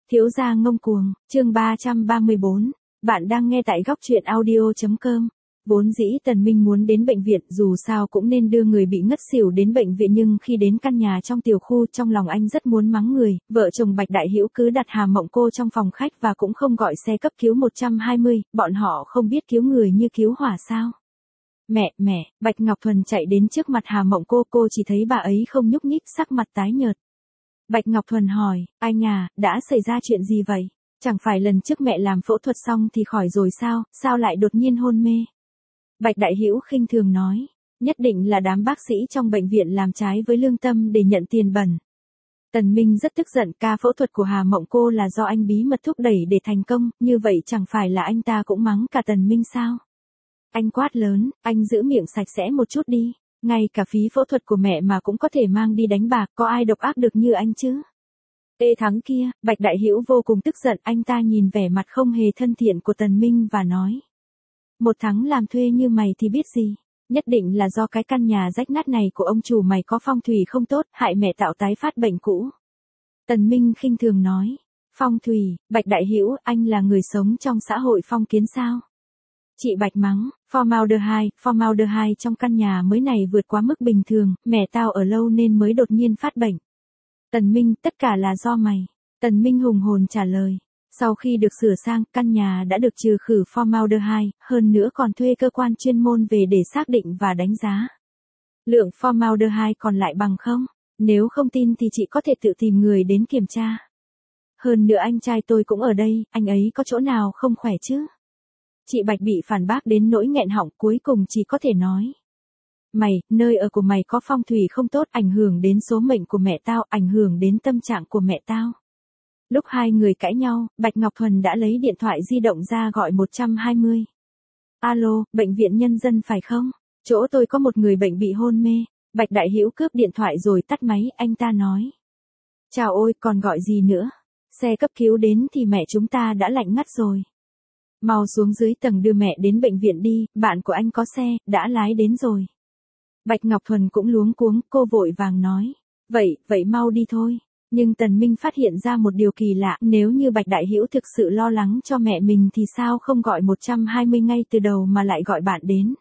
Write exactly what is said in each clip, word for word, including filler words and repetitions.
Thiếu gia ngông cuồng, chương ba trăm ba mươi bốn. Bạn đang nghe tại góc truyện audio chấm com. Vốn dĩ Tần Minh muốn đến bệnh viện, dù sao cũng nên đưa người bị ngất xỉu đến bệnh viện, nhưng khi đến căn nhà trong tiểu khu, trong lòng anh rất muốn mắng người. Vợ chồng Bạch Đại Hữu cứ đặt Hà Mộng Cô trong phòng khách và cũng không gọi xe cấp cứu một trăm hai mươi, bọn họ không biết cứu người như cứu hỏa sao? Mẹ, mẹ, Bạch Ngọc Thuần chạy đến trước mặt Hà Mộng Cô, cô chỉ thấy bà ấy không nhúc nhích, sắc mặt tái nhợt. Bạch Ngọc Thuần hỏi, anh à, đã xảy ra chuyện gì vậy? Chẳng phải lần trước mẹ làm phẫu thuật xong thì khỏi rồi sao, sao lại đột nhiên hôn mê? Bạch Đại Hữu khinh thường nói, nhất định là đám bác sĩ trong bệnh viện làm trái với lương tâm để nhận tiền bẩn. Tần Minh rất tức giận, ca phẫu thuật của Hà Mộng Cô là do anh bí mật thúc đẩy để thành công, như vậy chẳng phải là anh ta cũng mắng cả Tần Minh sao? Anh quát lớn, anh giữ miệng sạch sẽ một chút đi. Ngay cả phí phẫu thuật của mẹ mà cũng có thể mang đi đánh bạc, có ai độc ác được như anh chứ? Ê thắng kia, Bạch Đại Hữu vô cùng tức giận, anh ta nhìn vẻ mặt không hề thân thiện của Tần Minh và nói. Một Thắng làm thuê như mày thì biết gì? Nhất định là do cái căn nhà rách nát này của ông chủ mày có phong thủy không tốt, hại mẹ tạo tái phát bệnh cũ. Tần Minh khinh thường nói. Phong thủy, Bạch Đại Hữu, anh là người sống trong xã hội phong kiến sao? Chị Bạch mắng, formaldehyde, formaldehyde trong căn nhà mới này vượt quá mức bình thường, mẹ tao ở lâu nên mới đột nhiên phát bệnh. Tần Minh, tất cả là do mày. Tần Minh hùng hồn trả lời. Sau khi được sửa sang, căn nhà đã được trừ khử formaldehyde, hơn nữa còn thuê cơ quan chuyên môn về để xác định và đánh giá. Lượng formaldehyde còn lại bằng không? Nếu không tin thì chị có thể tự tìm người đến kiểm tra. Hơn nữa anh trai tôi cũng ở đây, anh ấy có chỗ nào không khỏe chứ? Chị Bạch bị phản bác đến nỗi nghẹn họng, cuối cùng chỉ có thể nói. Mày, nơi ở của mày có phong thủy không tốt, ảnh hưởng đến số mệnh của mẹ tao, ảnh hưởng đến tâm trạng của mẹ tao. Lúc hai người cãi nhau, Bạch Ngọc Thuần đã lấy điện thoại di động ra gọi một trăm hai mươi. Alo, bệnh viện nhân dân phải không? Chỗ tôi có một người bệnh bị hôn mê. Bạch Đại Hữu cướp điện thoại rồi tắt máy, anh ta nói. Chào ôi, còn gọi gì nữa? Xe cấp cứu đến thì mẹ chúng ta đã lạnh ngắt rồi. Mau xuống dưới tầng đưa mẹ đến bệnh viện đi, bạn của anh có xe, đã lái đến rồi. Bạch Ngọc Thuần cũng luống cuống, cô vội vàng nói. Vậy, vậy mau đi thôi. Nhưng Tần Minh phát hiện ra một điều kỳ lạ, nếu như Bạch Đại Hữu thực sự lo lắng cho mẹ mình thì sao không gọi một trăm hai mươi ngay từ đầu mà lại gọi bạn đến.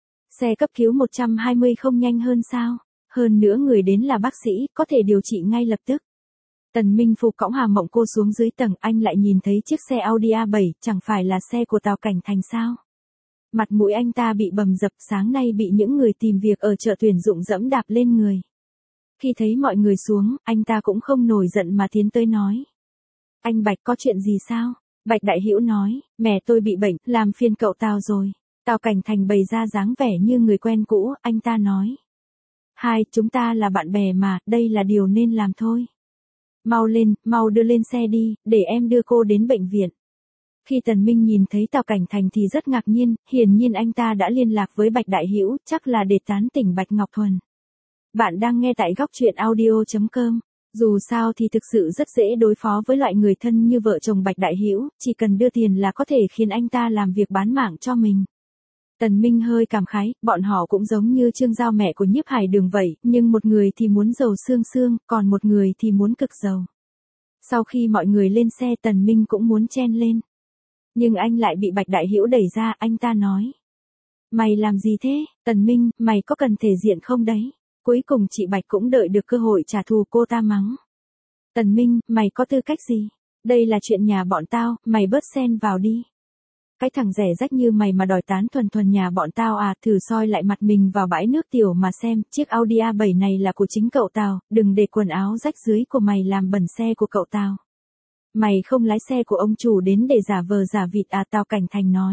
Xe cấp cứu một trăm hai mươi không nhanh hơn sao? Hơn nữa người đến là bác sĩ, có thể điều trị ngay lập tức. Tần Minh phục cõng Hà Mộng Cô xuống dưới tầng, anh lại nhìn thấy chiếc xe Audi A bảy, chẳng phải là xe của Tào Cảnh Thành sao? Mặt mũi anh ta bị bầm dập, sáng nay bị những người tìm việc ở chợ tuyển dụng dẫm đạp lên người. Khi thấy mọi người xuống, anh ta cũng không nổi giận mà tiến tới nói. Anh Bạch có chuyện gì sao? Bạch Đại Hữu nói, mẹ tôi bị bệnh, làm phiền cậu Tào rồi. Tào Cảnh Thành bày ra dáng vẻ như người quen cũ, anh ta nói. Hai, chúng ta là bạn bè mà, đây là điều nên làm thôi. Mau lên, mau đưa lên xe đi, để em đưa cô đến bệnh viện. Khi Tần Minh nhìn thấy Tào Cảnh Thành thì rất ngạc nhiên, hiển nhiên anh ta đã liên lạc với Bạch Đại Hữu, chắc là để tán tỉnh Bạch Ngọc Thuần. Bạn đang nghe tại góc truyện audio chấm com. Dù sao thì thực sự rất dễ đối phó với loại người thân như vợ chồng Bạch Đại Hữu, chỉ cần đưa tiền là có thể khiến anh ta làm việc bán mạng cho mình. Tần Minh hơi cảm khái, bọn họ cũng giống như Trương Giao mẹ của Nhiếp Hải Đường vậy, nhưng một người thì muốn giàu xương xương, còn một người thì muốn cực giàu. Sau khi mọi người lên xe, Tần Minh cũng muốn chen lên. Nhưng anh lại bị Bạch Đại Hữu đẩy ra, anh ta nói. Mày làm gì thế, Tần Minh, mày có cần thể diện không đấy? Cuối cùng chị Bạch cũng đợi được cơ hội trả thù, cô ta mắng. Tần Minh, mày có tư cách gì? Đây là chuyện nhà bọn tao, mày bớt xen vào đi. Cái thằng rẻ rách như mày mà đòi tán thuần thuần nhà bọn tao à, thử soi lại mặt mình vào bãi nước tiểu mà xem, chiếc Audi A bảy này là của chính cậu Tào, đừng để quần áo rách dưới của mày làm bẩn xe của cậu Tào. Mày không lái xe của ông chủ đến để giả vờ giả vịt à, Tào Cảnh Thành nói.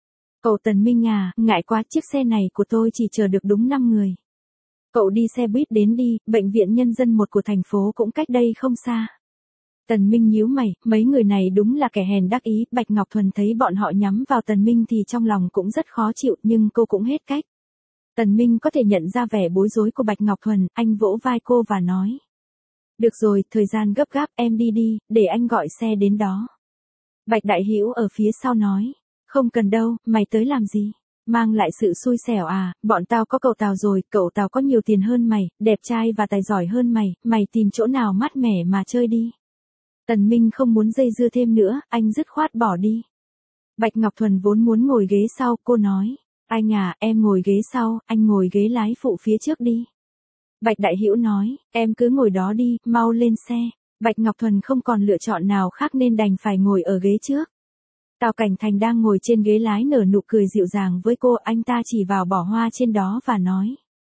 Cậu Tần Minh à, ngại quá, chiếc xe này của tôi chỉ chờ được đúng năm người. Cậu đi xe buýt đến đi, bệnh viện nhân dân một của thành phố cũng cách đây không xa. Tần Minh nhíu mày, mấy người này đúng là kẻ hèn đắc ý, Bạch Ngọc Thuần thấy bọn họ nhắm vào Tần Minh thì trong lòng cũng rất khó chịu, nhưng cô cũng hết cách. Tần Minh có thể nhận ra vẻ bối rối của Bạch Ngọc Thuần, anh vỗ vai cô và nói. Được rồi, thời gian gấp gáp, em đi đi, để anh gọi xe đến đó. Bạch Đại Hữu ở phía sau nói. Không cần đâu, mày tới làm gì? Mang lại sự xui xẻo à, bọn tao có cậu Tào rồi, cậu Tào có nhiều tiền hơn mày, đẹp trai và tài giỏi hơn mày, mày tìm chỗ nào mát mẻ mà chơi đi. Tần Minh không muốn dây dưa thêm nữa, anh dứt khoát bỏ đi. Bạch Ngọc Thuần vốn muốn ngồi ghế sau, cô nói. Anh à, em ngồi ghế sau, anh ngồi ghế lái phụ phía trước đi. Bạch Đại Hữu nói, em cứ ngồi đó đi, mau lên xe. Bạch Ngọc Thuần không còn lựa chọn nào khác nên đành phải ngồi ở ghế trước. Tào Cảnh Thành đang ngồi trên ghế lái nở nụ cười dịu dàng với cô, anh ta chỉ vào bó hoa trên đó và nói.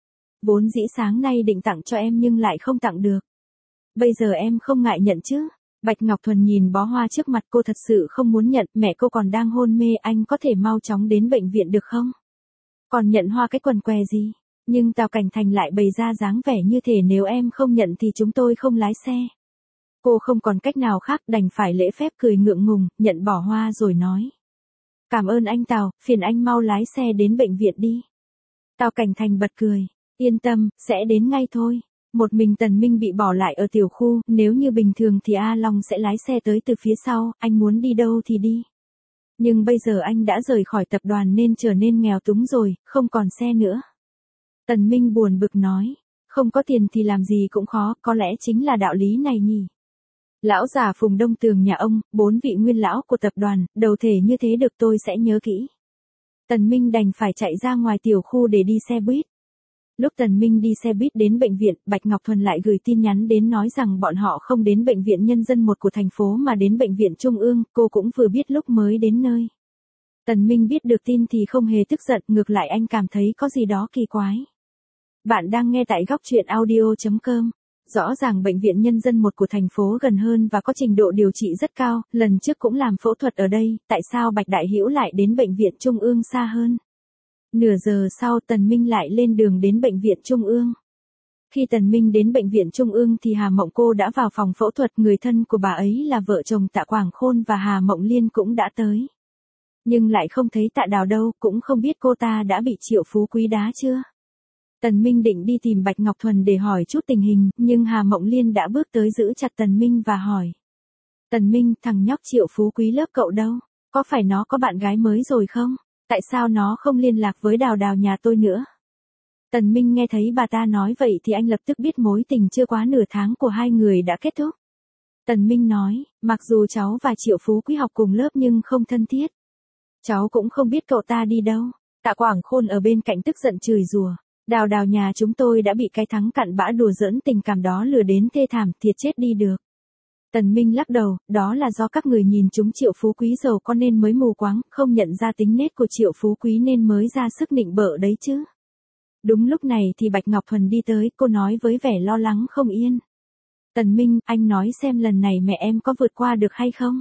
Vốn dĩ sáng nay định tặng cho em nhưng lại không tặng được. Bây giờ em không ngại nhận chứ? Bạch Ngọc Thuần nhìn bó hoa trước mặt, cô thật sự không muốn nhận, mẹ cô còn đang hôn mê, anh có thể mau chóng đến bệnh viện được không? Còn nhận hoa cái quần què gì? Nhưng Tào Cảnh Thành lại bày ra dáng vẻ như thể nếu em không nhận thì chúng tôi không lái xe. Cô không còn cách nào khác, đành phải lễ phép cười ngượng ngùng, nhận bỏ hoa rồi nói. Cảm ơn anh Tào, phiền anh mau lái xe đến bệnh viện đi. Tào Cảnh Thành bật cười, yên tâm, sẽ đến ngay thôi. Một mình Tần Minh bị bỏ lại ở tiểu khu, nếu như bình thường thì A Long sẽ lái xe tới từ phía sau, anh muốn đi đâu thì đi. Nhưng bây giờ anh đã rời khỏi tập đoàn nên trở nên nghèo túng rồi, không còn xe nữa. Tần Minh buồn bực nói, không có tiền thì làm gì cũng khó, có lẽ chính là đạo lý này nhỉ. Lão già Phùng Đông Tường nhà ông, bốn vị nguyên lão của tập đoàn, đầu thể như thế được tôi sẽ nhớ kỹ. Tần Minh đành phải chạy ra ngoài tiểu khu để đi xe buýt. Lúc Tần Minh đi xe buýt đến bệnh viện, Bạch Ngọc Thuần lại gửi tin nhắn đến nói rằng bọn họ không đến bệnh viện nhân dân một của thành phố mà đến bệnh viện trung ương, cô cũng vừa biết lúc mới đến nơi. Tần Minh biết được tin thì không hề tức giận, ngược lại anh cảm thấy có gì đó kỳ quái. Bạn đang nghe tại góc truyện audio chấm com. Rõ ràng bệnh viện nhân dân một của thành phố gần hơn và có trình độ điều trị rất cao, lần trước cũng làm phẫu thuật ở đây, tại sao Bạch Đại Hữu lại đến bệnh viện trung ương xa hơn? Nửa giờ sau Tần Minh lại lên đường đến bệnh viện trung ương. Khi Tần Minh đến bệnh viện trung ương thì Hà Mộng Cô đã vào phòng phẫu thuật, người thân của bà ấy là vợ chồng Tạ Quảng Khôn và Hà Mộng Liên cũng đã tới. Nhưng lại không thấy Tạ Đào đâu, cũng không biết cô ta đã bị Triệu Phú Quý đá chưa. Tần Minh định đi tìm Bạch Ngọc Thuần để hỏi chút tình hình, nhưng Hà Mộng Liên đã bước tới giữ chặt Tần Minh và hỏi. Tần Minh, thằng nhóc Triệu Phú Quý lớp cậu đâu? Có phải nó có bạn gái mới rồi không? Tại sao nó không liên lạc với Đào Đào nhà tôi nữa? Tần Minh nghe thấy bà ta nói vậy thì anh lập tức biết mối tình chưa quá nửa tháng của hai người đã kết thúc. Tần Minh nói, mặc dù cháu và Triệu Phú Quý học cùng lớp nhưng không thân thiết. Cháu cũng không biết cậu ta đi đâu. Tạ Quảng Khôn ở bên cạnh tức giận chửi rủa. Đào Đào nhà chúng tôi đã bị cái thắng cặn bã đùa giỡn tình cảm đó lừa đến thê thảm, thiệt chết đi được. Tần Minh lắc đầu, đó là do các người nhìn chúng Triệu Phú Quý giàu có nên mới mù quáng, không nhận ra tính nết của Triệu Phú Quý nên mới ra sức nịnh bợ đấy chứ. Đúng lúc này thì Bạch Ngọc Thuần đi tới, cô nói với vẻ lo lắng không yên. Tần Minh, anh nói xem lần này mẹ em có vượt qua được hay không?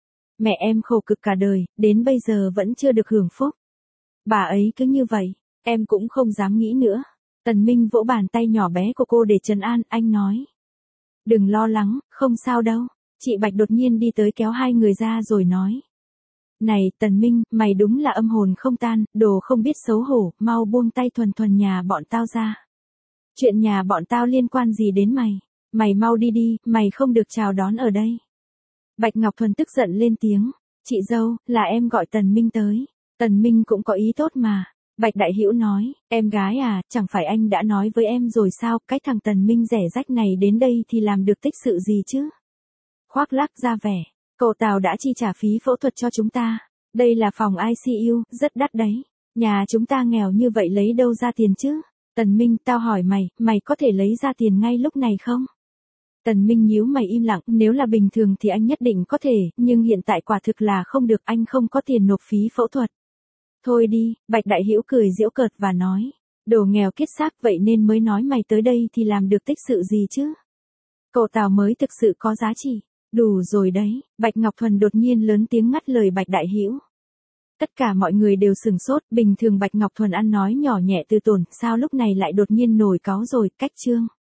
Mẹ em khổ cực cả đời, đến bây giờ vẫn chưa được hưởng phúc. Bà ấy cứ như vậy, em cũng không dám nghĩ nữa. Tần Minh vỗ bàn tay nhỏ bé của cô để trấn an, anh nói. Đừng lo lắng, không sao đâu. Chị Bạch đột nhiên đi tới kéo hai người ra rồi nói. Này, Tần Minh, mày đúng là âm hồn không tan, đồ không biết xấu hổ, mau buông tay Thuần Thuần nhà bọn tao ra. Chuyện nhà bọn tao liên quan gì đến mày? Mày mau đi đi, mày không được chào đón ở đây. Bạch Ngọc Thuần tức giận lên tiếng. Chị dâu, là em gọi Tần Minh tới. Tần Minh cũng có ý tốt mà. Bạch Đại Hữu nói, em gái à, chẳng phải anh đã nói với em rồi sao, cái thằng Tần Minh rẻ rách này đến đây thì làm được tích sự gì chứ? Khoác lác ra vẻ, cậu Tào đã chi trả phí phẫu thuật cho chúng ta. Đây là phòng i xê u, rất đắt đấy. Nhà chúng ta nghèo như vậy lấy đâu ra tiền chứ? Tần Minh, tao hỏi mày, mày có thể lấy ra tiền ngay lúc này không? Tần Minh nhíu mày im lặng, nếu là bình thường thì anh nhất định có thể, nhưng hiện tại quả thực là không được, anh không có tiền nộp phí phẫu thuật. Thôi đi, Bạch Đại Hữu cười giễu cợt và nói, đồ nghèo kiết xác vậy nên mới nói mày tới đây thì làm được tích sự gì chứ? Cậu Tào mới thực sự có giá trị. Đủ rồi đấy, Bạch Ngọc Thuần đột nhiên lớn tiếng ngắt lời Bạch Đại Hữu. Tất cả mọi người đều sửng sốt, bình thường Bạch Ngọc Thuần ăn nói nhỏ nhẹ từ tốn, sao lúc này lại đột nhiên nổi cáu rồi, cách chương.